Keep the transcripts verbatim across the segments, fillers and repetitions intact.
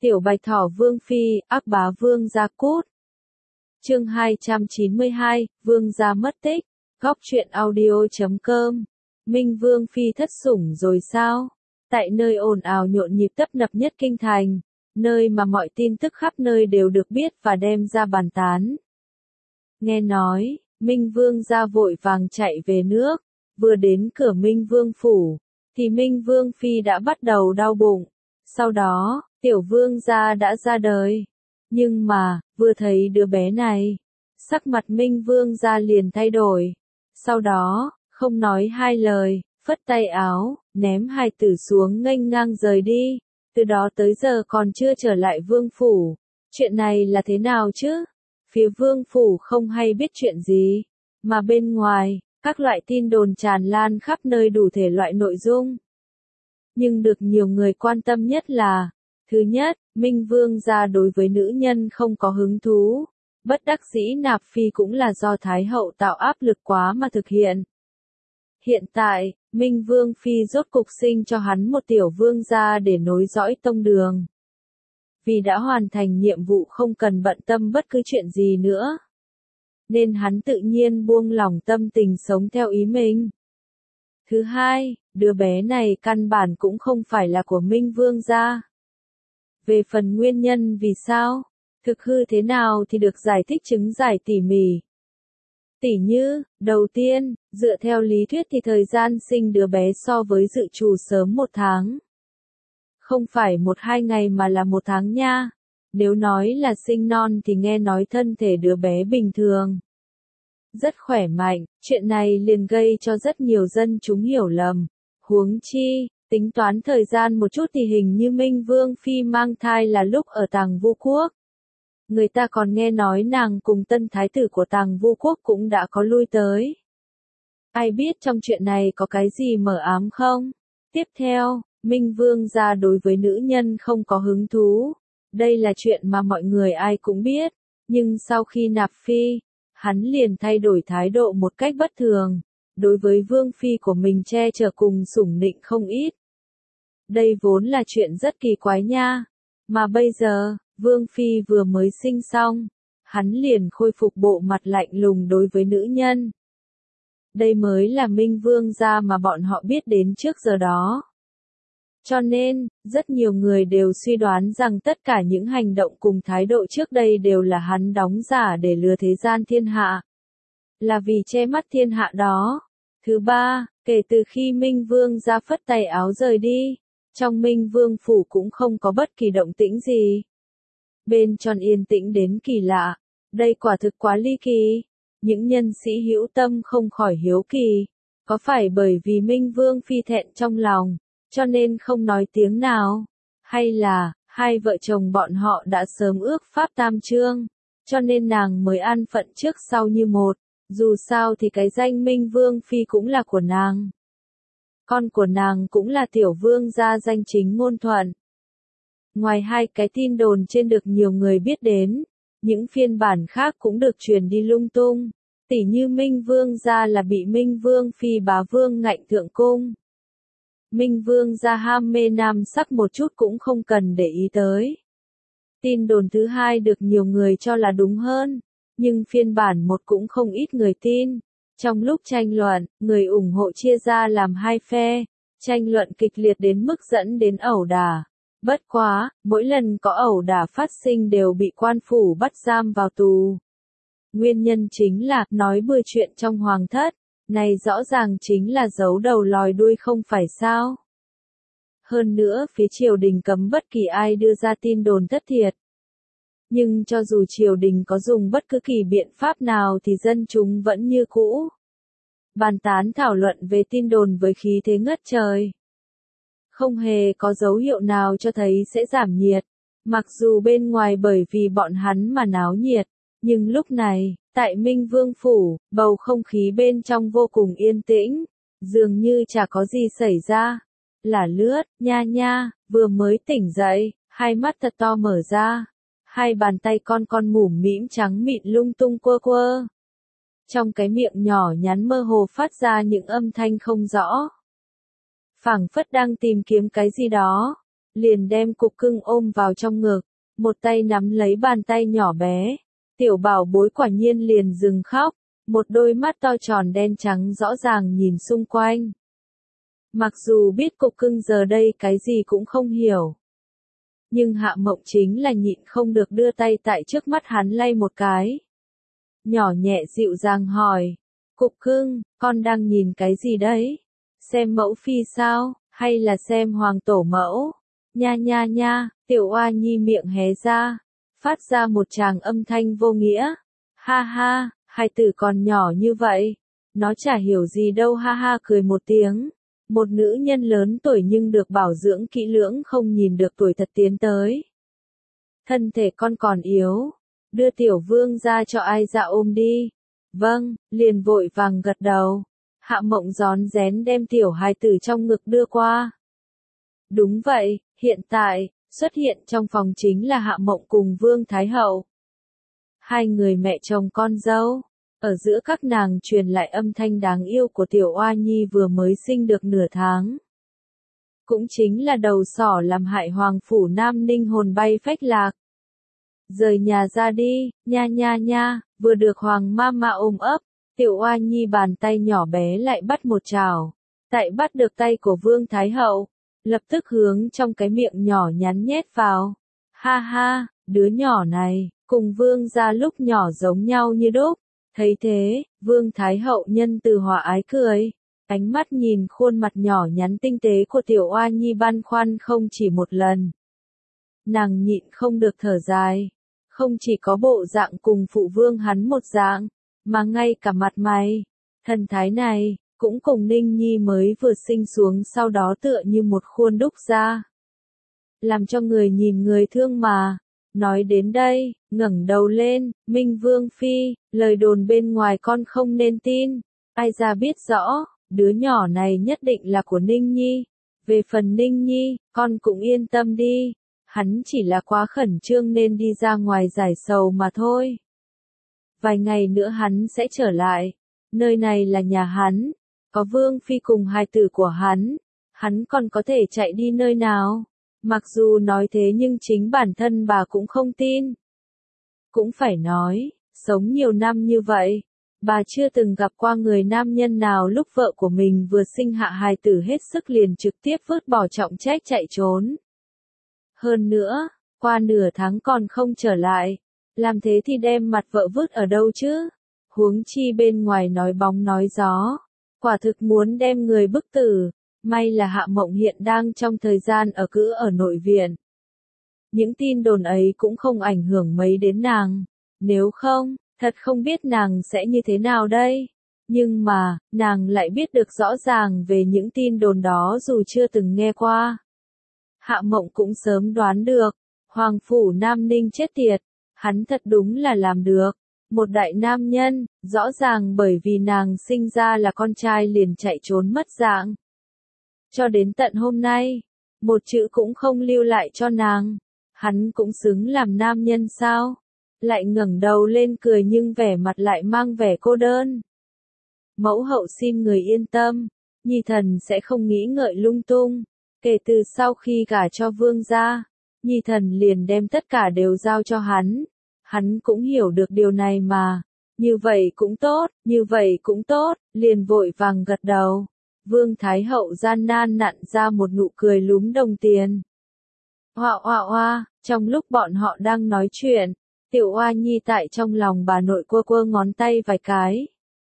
Tiểu Bạch Thỏ Vương Phi, ác bá Vương gia cút. Chương hai trăm chín mươi hai, Vương gia mất tích. Góc truyện audio chấm com. Minh Vương Phi thất sủng rồi sao? Tại nơi ồn ào nhộn nhịp tấp nập nhất kinh thành, nơi mà mọi tin tức khắp nơi đều được biết và đem ra bàn tán. Nghe nói, Minh Vương gia vội vàng chạy về nước, vừa đến cửa Minh Vương phủ, thì Minh Vương Phi đã bắt đầu đau bụng. Sau đó, Tiểu Vương gia đã ra đời. Nhưng mà, vừa thấy đứa bé này, sắc mặt Minh Vương gia liền thay đổi. Sau đó, không nói hai lời, phất tay áo, ném hài tử xuống nghênh ngang rời đi. Từ đó tới giờ còn chưa trở lại vương phủ. Chuyện này là thế nào chứ? Phía vương phủ không hay biết chuyện gì. Mà bên ngoài, các loại tin đồn tràn lan khắp nơi đủ thể loại nội dung. Nhưng được nhiều người quan tâm nhất là, thứ nhất, Minh Vương gia đối với nữ nhân không có hứng thú. Bất đắc dĩ nạp phi cũng là do Thái hậu tạo áp lực quá mà thực hiện. Hiện tại, Minh Vương Phi rốt cục sinh cho hắn một tiểu vương gia để nối dõi tông đường. Vì đã hoàn thành nhiệm vụ không cần bận tâm bất cứ chuyện gì nữa, nên hắn tự nhiên buông lỏng tâm tình sống theo ý mình. Thứ hai, đứa bé này căn bản cũng không phải là của Minh Vương gia. Về phần nguyên nhân vì sao, thực hư thế nào thì được giải thích chứng giải tỉ mỉ. Tỉ như, đầu tiên, dựa theo lý thuyết thì thời gian sinh đứa bé so với dự trù sớm một tháng. Không phải một hai ngày mà là một tháng nha. Nếu nói là sinh non thì nghe nói thân thể đứa bé bình thường, rất khỏe mạnh, chuyện này liền gây cho rất nhiều dân chúng hiểu lầm. Huống chi, tính toán thời gian một chút thì hình như Minh Vương Phi mang thai là lúc ở Tàng Vu Quốc. Người ta còn nghe nói nàng cùng tân thái tử của Tàng Vu Quốc cũng đã có lui tới. Ai biết trong chuyện này có cái gì mờ ám không? Tiếp theo, Minh Vương gia đối với nữ nhân không có hứng thú. Đây là chuyện mà mọi người ai cũng biết. Nhưng sau khi nạp phi, hắn liền thay đổi thái độ một cách bất thường. Đối với Vương Phi của mình che chở cùng sủng nịnh không ít. Đây vốn là chuyện rất kỳ quái nha. Mà bây giờ, Vương Phi vừa mới sinh xong, hắn liền khôi phục bộ mặt lạnh lùng đối với nữ nhân. Đây mới là Minh Vương gia mà bọn họ biết đến trước giờ đó. Cho nên, rất nhiều người đều suy đoán rằng tất cả những hành động cùng thái độ trước đây đều là hắn đóng giả để lừa thế gian thiên hạ. Là vì che mắt thiên hạ đó. Thứ ba, kể từ khi Minh Vương gia phất tay áo rời đi, trong Minh Vương phủ cũng không có bất kỳ động tĩnh gì. Bên tròn yên tĩnh đến kỳ lạ. Đây quả thực quá ly kỳ. Những nhân sĩ hữu tâm không khỏi hiếu kỳ. Có phải bởi vì Minh Vương Phi thẹn trong lòng, cho nên không nói tiếng nào? Hay là, hai vợ chồng bọn họ đã sớm ước pháp tam chương, cho nên nàng mới an phận trước sau như một. Dù sao thì cái danh Minh Vương Phi cũng là của nàng. Con của nàng cũng là tiểu vương gia danh chính ngôn thuận. Ngoài hai cái tin đồn trên được nhiều người biết đến, những phiên bản khác cũng được truyền đi lung tung. Tỉ như Minh Vương gia là bị Minh Vương Phi bá vương ngạnh thượng cung. Minh Vương gia ham mê nam sắc một chút cũng không cần để ý tới. Tin đồn thứ hai được nhiều người cho là đúng hơn, nhưng phiên bản một cũng không ít người tin. Trong lúc tranh luận, người ủng hộ chia ra làm hai phe, tranh luận kịch liệt đến mức dẫn đến ẩu đả. Bất quá, mỗi lần có ẩu đả phát sinh đều bị quan phủ bắt giam vào tù. Nguyên nhân chính là, nói bừa chuyện trong hoàng thất, này rõ ràng chính là giấu đầu lòi đuôi không phải sao. Hơn nữa, phía triều đình cấm bất kỳ ai đưa ra tin đồn thất thiệt. Nhưng cho dù triều đình có dùng bất cứ kỳ biện pháp nào thì dân chúng vẫn như cũ bàn tán thảo luận về tin đồn với khí thế ngất trời. Không hề có dấu hiệu nào cho thấy sẽ giảm nhiệt. Mặc dù bên ngoài bởi vì bọn hắn mà náo nhiệt, nhưng lúc này, tại Minh Vương phủ, bầu không khí bên trong vô cùng yên tĩnh, dường như chả có gì xảy ra. Là lướt, nha nha, vừa mới tỉnh dậy, hai mắt thật to mở ra. Hai bàn tay con con mủm mĩm trắng mịn lung tung quơ quơ. Trong cái miệng nhỏ nhắn mơ hồ phát ra những âm thanh không rõ. Phảng phất đang tìm kiếm cái gì đó. liền đem cục cưng ôm vào trong ngực, một tay nắm lấy bàn tay nhỏ bé. Tiểu bảo bối quả nhiên liền dừng khóc, một đôi mắt to tròn đen trắng rõ ràng nhìn xung quanh. Mặc dù biết cục cưng giờ đây cái gì cũng không hiểu, nhưng Hạ Mộng chính là nhịn không được đưa tay tại trước mắt hắn lay một cái. Nhỏ nhẹ dịu dàng hỏi, cục cưng, con đang nhìn cái gì đấy? Xem mẫu phi sao, hay là xem hoàng tổ mẫu? Nha nha nha, tiểu oa nhi miệng hé ra, phát ra một tràng âm thanh vô nghĩa. Ha ha, hai tử còn nhỏ như vậy, nó chả hiểu gì đâu, ha ha cười một tiếng. Một nữ nhân lớn tuổi nhưng được bảo dưỡng kỹ lưỡng không nhìn được tuổi thật tiến tới. Thân thể con còn yếu, đưa tiểu vương ra cho ai dạ ôm đi. Vâng, liền vội vàng gật đầu. Hạ Mộng rón rén đem tiểu hài tử trong ngực đưa qua. Đúng vậy, hiện tại, xuất hiện trong phòng chính là Hạ Mộng cùng Vương Thái Hậu. Hai người mẹ chồng con dâu. Ở giữa các nàng truyền lại âm thanh đáng yêu của tiểu oa nhi vừa mới sinh được nửa tháng. Cũng chính là đầu sỏ làm hại hoàng phủ Nam Ninh hồn bay phách lạc. Rời nhà ra đi, nha nha nha, vừa được hoàng ma ma ôm ấp, tiểu oa nhi bàn tay nhỏ bé lại bắt một chảo. Tại bắt được tay của Vương Thái Hậu, lập tức hướng trong cái miệng nhỏ nhắn nhét vào. Ha ha, đứa nhỏ này, cùng Vương gia lúc nhỏ giống nhau như đúc. Thấy thế, Vương Thái Hậu nhân từ hòa ái cười, ánh mắt nhìn khuôn mặt nhỏ nhắn tinh tế của tiểu oa nhi băn khoăn không chỉ một lần. Nàng nhịn không được thở dài, không chỉ có bộ dạng cùng phụ vương hắn một dạng, mà ngay cả mặt mày, thần thái này, cũng cùng Ninh Nhi mới vừa sinh xuống sau đó tựa như một khuôn đúc ra. Làm cho người nhìn người thương mà. Nói đến đây, ngẩng đầu lên, Minh Vương Phi, lời đồn bên ngoài con không nên tin, ai ra biết rõ, đứa nhỏ này nhất định là của Ninh Nhi. Về phần Ninh Nhi, con cũng yên tâm đi, hắn chỉ là quá khẩn trương nên đi ra ngoài giải sầu mà thôi. Vài ngày nữa hắn sẽ trở lại, nơi này là nhà hắn, có Vương Phi cùng hài tử của hắn, hắn còn có thể chạy đi nơi nào? Mặc dù nói thế nhưng chính bản thân bà cũng không tin. Cũng phải nói, sống nhiều năm như vậy, bà chưa từng gặp qua người nam nhân nào lúc vợ của mình vừa sinh hạ hài tử hết sức liền trực tiếp vứt bỏ trọng trách chạy trốn. Hơn nữa, qua nửa tháng còn không trở lại, làm thế thì đem mặt vợ vứt ở đâu chứ? Huống chi bên ngoài nói bóng nói gió, quả thực muốn đem người bức tử. May là Hạ Mộng hiện đang trong thời gian ở cữ ở nội viện. Những tin đồn ấy cũng không ảnh hưởng mấy đến nàng. Nếu không, thật không biết nàng sẽ như thế nào đây. Nhưng mà, nàng lại biết được rõ ràng về những tin đồn đó dù chưa từng nghe qua. Hạ Mộng cũng sớm đoán được, Hoàng phủ Nam Ninh chết tiệt, hắn thật đúng là làm được. Một đại nam nhân, rõ ràng bởi vì nàng sinh ra là con trai liền chạy trốn mất dạng. Cho đến tận hôm nay, một chữ cũng không lưu lại cho nàng, hắn cũng xứng làm nam nhân sao? Lại ngẩng đầu lên cười nhưng vẻ mặt lại mang vẻ cô đơn. Mẫu hậu xin người yên tâm, Nhi thần sẽ không nghĩ ngợi lung tung, kể từ sau khi gả cho vương gia, Nhi thần liền đem tất cả đều giao cho hắn, hắn cũng hiểu được điều này mà, như vậy cũng tốt, như vậy cũng tốt, liền vội vàng gật đầu. Vương Thái Hậu gian nan nặn ra một nụ cười lúm đồng tiền. Hoa hoa hoa, trong lúc bọn họ đang nói chuyện, tiểu oa nhi tại trong lòng bà nội quơ quơ ngón tay vài cái.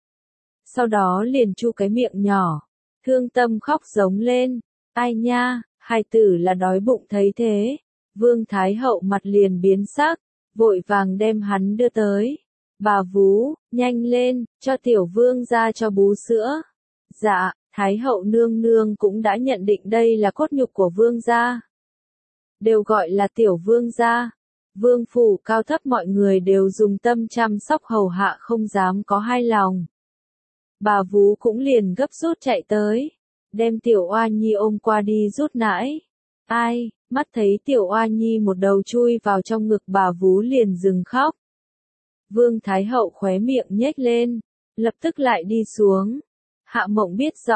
Sau đó liền chu cái miệng nhỏ, thương tâm khóc giống lên, ai nha, hài tử là đói bụng thấy thế. Vương Thái Hậu mặt liền biến sắc, vội vàng đem hắn đưa tới. Bà vú, nhanh lên, cho tiểu vương ra cho bú sữa. Dạ. Thái hậu nương nương cũng đã nhận định đây là cốt nhục của vương gia. Đều gọi là tiểu vương gia. Vương phủ cao thấp mọi người đều dùng tâm chăm sóc hầu hạ không dám có hai lòng. Bà vú cũng liền gấp rút chạy tới, đem tiểu oa nhi ôm qua đi rút nãi. Ai, mắt thấy tiểu oa nhi một đầu chui vào trong ngực bà vú liền dừng khóc. Vương Thái hậu khóe miệng nhếch lên, lập tức lại đi xuống. Hạ Mộng biết rõ,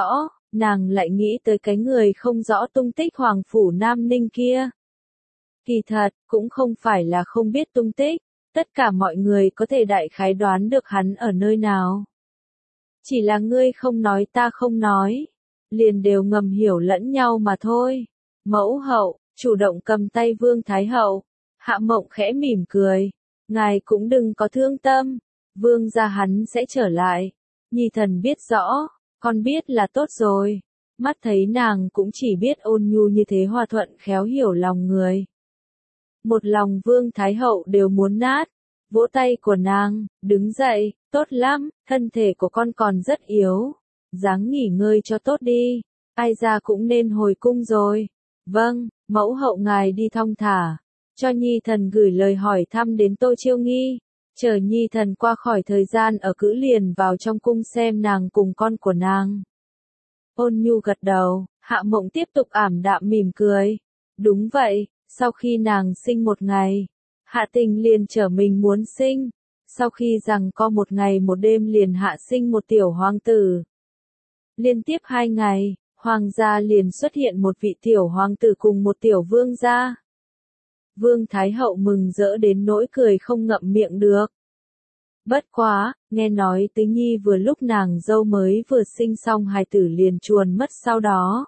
nàng lại nghĩ tới cái người không rõ tung tích Hoàng Phủ Nam Ninh kia. Kỳ thật, cũng không phải là không biết tung tích, tất cả mọi người có thể đại khái đoán được hắn ở nơi nào. Chỉ là ngươi không nói ta không nói, liền đều ngầm hiểu lẫn nhau mà thôi. Mẫu hậu, chủ động cầm tay Vương Thái Hậu, Hạ Mộng khẽ mỉm cười, ngài cũng đừng có thương tâm, Vương gia hắn sẽ trở lại. Nhi thần biết rõ, con biết là tốt rồi. Mắt thấy nàng cũng chỉ biết ôn nhu như thế hòa thuận khéo hiểu lòng người. Một lòng Vương Thái Hậu đều muốn nát, vỗ tay của nàng, đứng dậy, tốt lắm, thân thể của con còn rất yếu, ráng nghỉ ngơi cho tốt đi, ai ra cũng nên hồi cung rồi. Vâng, mẫu hậu ngài đi thong thả, cho Nhi thần gửi lời hỏi thăm đến Tô Chiêu Nghi, chờ Nhi thần qua khỏi thời gian ở cữ liền vào trong cung xem nàng cùng con của nàng. Ôn nhu gật đầu, Hạ Mộng tiếp tục ảm đạm mỉm cười. Đúng vậy, sau khi nàng sinh một ngày, Hạ Tình liền trở mình muốn sinh, sau khi rằng co một ngày một đêm liền hạ sinh một tiểu hoàng tử. Liên tiếp hai ngày, hoàng gia liền xuất hiện một vị tiểu hoàng tử cùng một tiểu vương gia. Vương Thái Hậu mừng rỡ đến nỗi cười không ngậm miệng được. Bất quá, nghe nói Tứ Nhi vừa lúc nàng dâu mới vừa sinh xong hài tử liền chuồn mất sau đó.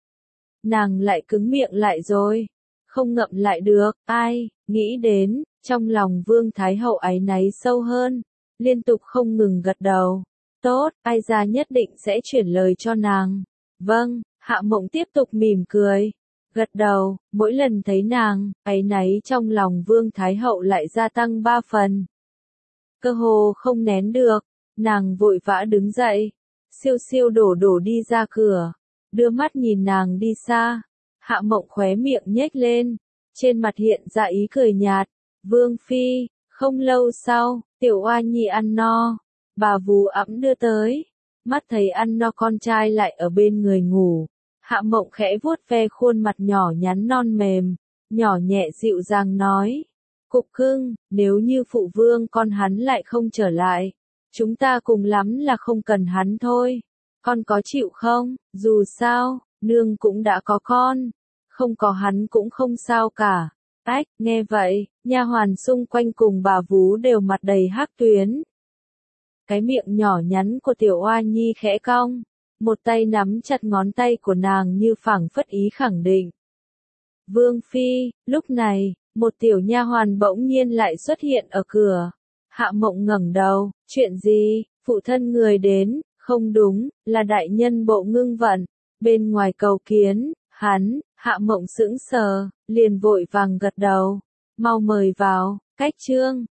Nàng lại cứng miệng lại rồi, không ngậm lại được, ai, nghĩ đến, trong lòng Vương Thái Hậu áy náy sâu hơn, liên tục không ngừng gật đầu. Tốt, ai ra nhất định sẽ chuyển lời cho nàng. Vâng, Hạ Mộng tiếp tục mỉm cười, gật đầu, mỗi lần thấy nàng, áy náy trong lòng Vương Thái Hậu lại gia tăng ba phần. Cơ hồ không nén được, nàng vội vã đứng dậy, siêu siêu đổ đổ đi ra cửa, đưa mắt nhìn nàng đi xa. Hạ Mộng khóe miệng nhếch lên, trên mặt hiện ra ý cười nhạt. Vương phi, không lâu sau, tiểu oa nhi ăn no, bà vú ẵm đưa tới, mắt thấy ăn no con trai lại ở bên người ngủ. Hạ Mộng khẽ vuốt ve khuôn mặt nhỏ nhắn non mềm, nhỏ nhẹ dịu dàng nói. Cục cưng, nếu như phụ vương con hắn lại không trở lại, chúng ta cùng lắm là không cần hắn thôi. Con có chịu không? Dù sao, nương cũng đã có con, không có hắn cũng không sao cả. Ách, nghe vậy, nha hoàn xung quanh cùng bà vú đều mặt đầy hắc tuyến. Cái miệng nhỏ nhắn của tiểu oa nhi khẽ cong, một tay nắm chặt ngón tay của nàng như phảng phất ý khẳng định. Vương phi, lúc này, một tiểu nha hoàn bỗng nhiên lại xuất hiện ở cửa. Hạ Mộng ngẩng đầu, chuyện gì? Phụ thân người đến, không đúng, là đại nhân Bộ Ngưng Vận, bên ngoài cầu kiến. Hắn, Hạ Mộng sững sờ, liền vội vàng gật đầu, mau mời vào. Cách chương